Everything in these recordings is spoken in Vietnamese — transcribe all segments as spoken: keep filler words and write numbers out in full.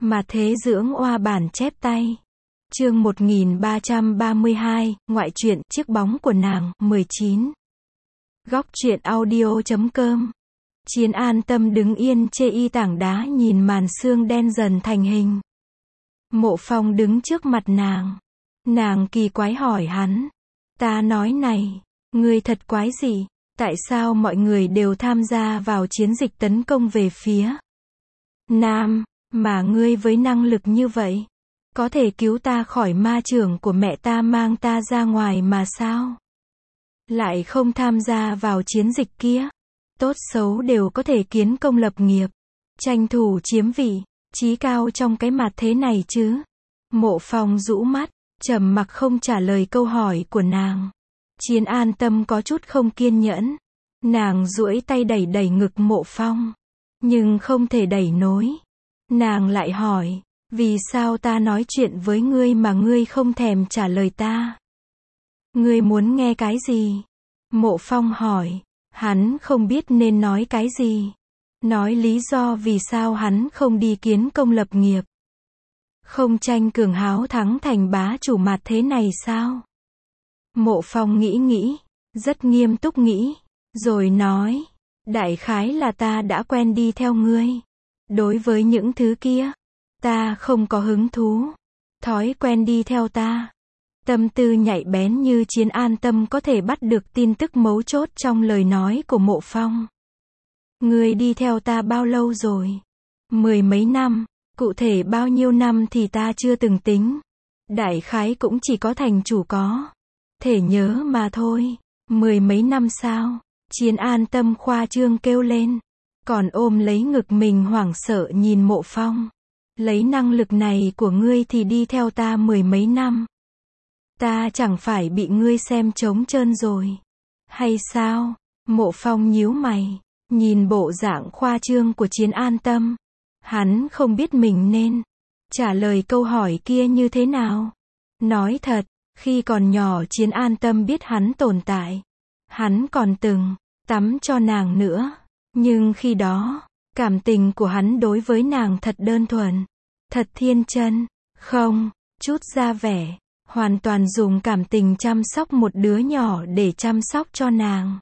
Mà thế dưỡng oa bản chép tay. Chương một nghìn ba trăm ba mươi hai, ngoại truyện, chiếc bóng của nàng, mười chín. Góc truyện audio chấm com. Chiến an tâm đứng yên chê y tảng đá nhìn màn sương đen dần thành hình. Mộ Phong đứng trước mặt nàng. Nàng kỳ quái hỏi hắn. Ta nói này, ngươi thật quái gì? Tại sao mọi người đều tham gia vào chiến dịch tấn công về phía Nam, mà ngươi với năng lực như vậy, có thể cứu ta khỏi ma chưởng của mẹ ta mang ta ra ngoài mà sao? Lại không tham gia vào chiến dịch kia. Tốt xấu đều có thể kiến công lập nghiệp, tranh thủ chiếm vị trí cao trong cái mặt thế này chứ. Mộ Phong rũ mắt, trầm mặc không trả lời câu hỏi của nàng. Chiến an tâm có chút không kiên nhẫn. Nàng duỗi tay đẩy đẩy ngực Mộ Phong, nhưng không thể đẩy nối. Nàng lại hỏi, vì sao ta nói chuyện với ngươi mà ngươi không thèm trả lời ta? Ngươi muốn nghe cái gì? Mộ Phong hỏi. Hắn không biết nên nói cái gì. Nói lý do vì sao hắn không đi kiến công lập nghiệp, không tranh cường háo thắng thành bá chủ mặt thế này sao? Mộ Phong nghĩ nghĩ, rất nghiêm túc nghĩ, rồi nói, đại khái là ta đã quen đi theo ngươi. Đối với những thứ kia, ta không có hứng thú. Thói quen đi theo ta. Tâm tư nhạy bén như Chiến an tâm có thể bắt được tin tức mấu chốt trong lời nói của Mộ Phong. Ngươi đi theo ta bao lâu rồi? Mười mấy năm, cụ thể bao nhiêu năm thì ta chưa từng tính. Đại khái cũng chỉ có thành chủ có thể nhớ mà thôi. Mười mấy năm sao? Chiến an tâm khoa trương kêu lên, còn ôm lấy ngực mình hoảng sợ nhìn Mộ Phong. Lấy năng lực này của ngươi thì đi theo ta mười mấy năm, ta chẳng phải bị ngươi xem trống trơn rồi hay sao? Mộ Phong nhíu mày, nhìn bộ dạng khoa trương của Chiến an tâm. Hắn không biết mình nên trả lời câu hỏi kia như thế nào. Nói thật, khi còn nhỏ Chiến an tâm biết hắn tồn tại. Hắn còn từng tắm cho nàng nữa. Nhưng khi đó, cảm tình của hắn đối với nàng thật đơn thuần, thật thiên chân, không chút ra vẻ. Hoàn toàn dùng cảm tình chăm sóc một đứa nhỏ để chăm sóc cho nàng.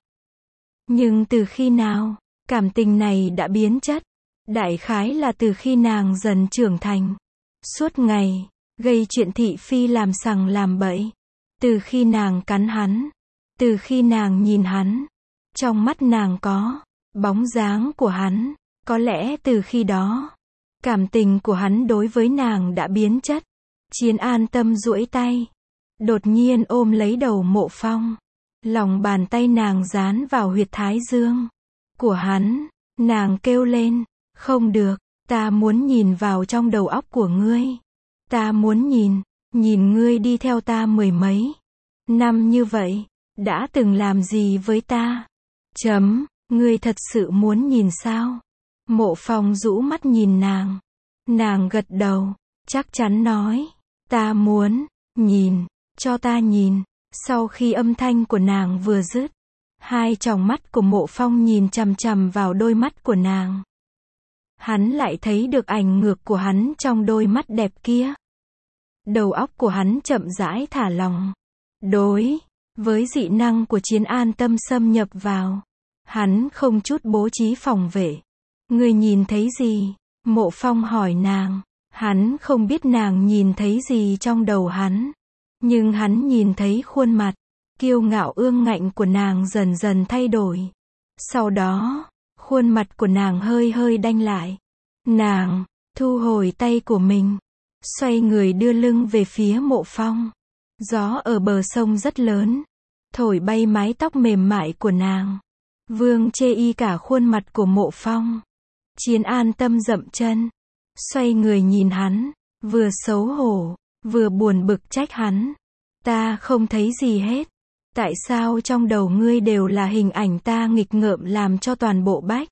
Nhưng từ khi nào, cảm tình này đã biến chất? Đại khái là từ khi nàng dần trưởng thành. Suốt ngày, gây chuyện thị phi làm sằng làm bậy. Từ khi nàng cắn hắn. Từ khi nàng nhìn hắn. Trong mắt nàng có bóng dáng của hắn. Có lẽ từ khi đó, cảm tình của hắn đối với nàng đã biến chất. Chiến an tâm duỗi tay, đột nhiên ôm lấy đầu Mộ Phong. Lòng bàn tay nàng dán vào huyệt thái dương của hắn. Nàng kêu lên, không được, ta muốn nhìn vào trong đầu óc của ngươi. Ta muốn nhìn, nhìn ngươi đi theo ta mười mấy năm như vậy, đã từng làm gì với ta? Chấm, ngươi thật sự muốn nhìn sao? Mộ Phong rũ mắt nhìn nàng. Nàng gật đầu, chắc chắn nói, ta muốn nhìn, cho ta nhìn. Sau khi âm thanh của nàng vừa dứt, hai tròng mắt của Mộ Phong nhìn chằm chằm vào đôi mắt của nàng. Hắn lại thấy được ảnh ngược của hắn trong đôi mắt đẹp kia. Đầu óc của hắn chậm rãi thả lỏng. Đối với dị năng của Chiến an tâm xâm nhập vào, hắn không chút bố trí phòng vệ. Ngươi nhìn thấy gì? Mộ Phong hỏi nàng. Hắn không biết nàng nhìn thấy gì trong đầu hắn. Nhưng hắn nhìn thấy khuôn mặt kiêu ngạo ương ngạnh của nàng dần dần thay đổi. Sau đó, khuôn mặt của nàng hơi hơi đanh lại. Nàng thu hồi tay của mình, xoay người đưa lưng về phía Mộ Phong. Gió ở bờ sông rất lớn, thổi bay mái tóc mềm mại của nàng, vương chê y cả khuôn mặt của Mộ Phong. Chiến an tâm dậm chân, xoay người nhìn hắn, vừa xấu hổ, vừa buồn bực trách hắn. Ta không thấy gì hết. Tại sao trong đầu ngươi đều là hình ảnh ta nghịch ngợm làm cho toàn bộ bách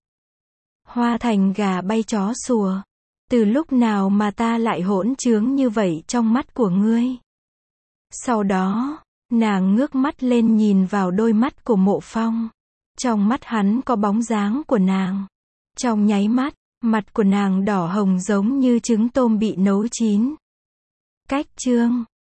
hoa thành gà bay chó sủa? Từ lúc nào mà ta lại hỗn trướng như vậy trong mắt của ngươi? Sau đó, nàng ngước mắt lên nhìn vào đôi mắt của Mộ Phong. Trong mắt hắn có bóng dáng của nàng. Trong nháy mắt, Mặt của nàng đỏ hồng giống như trứng tôm bị nấu chín. Cách chương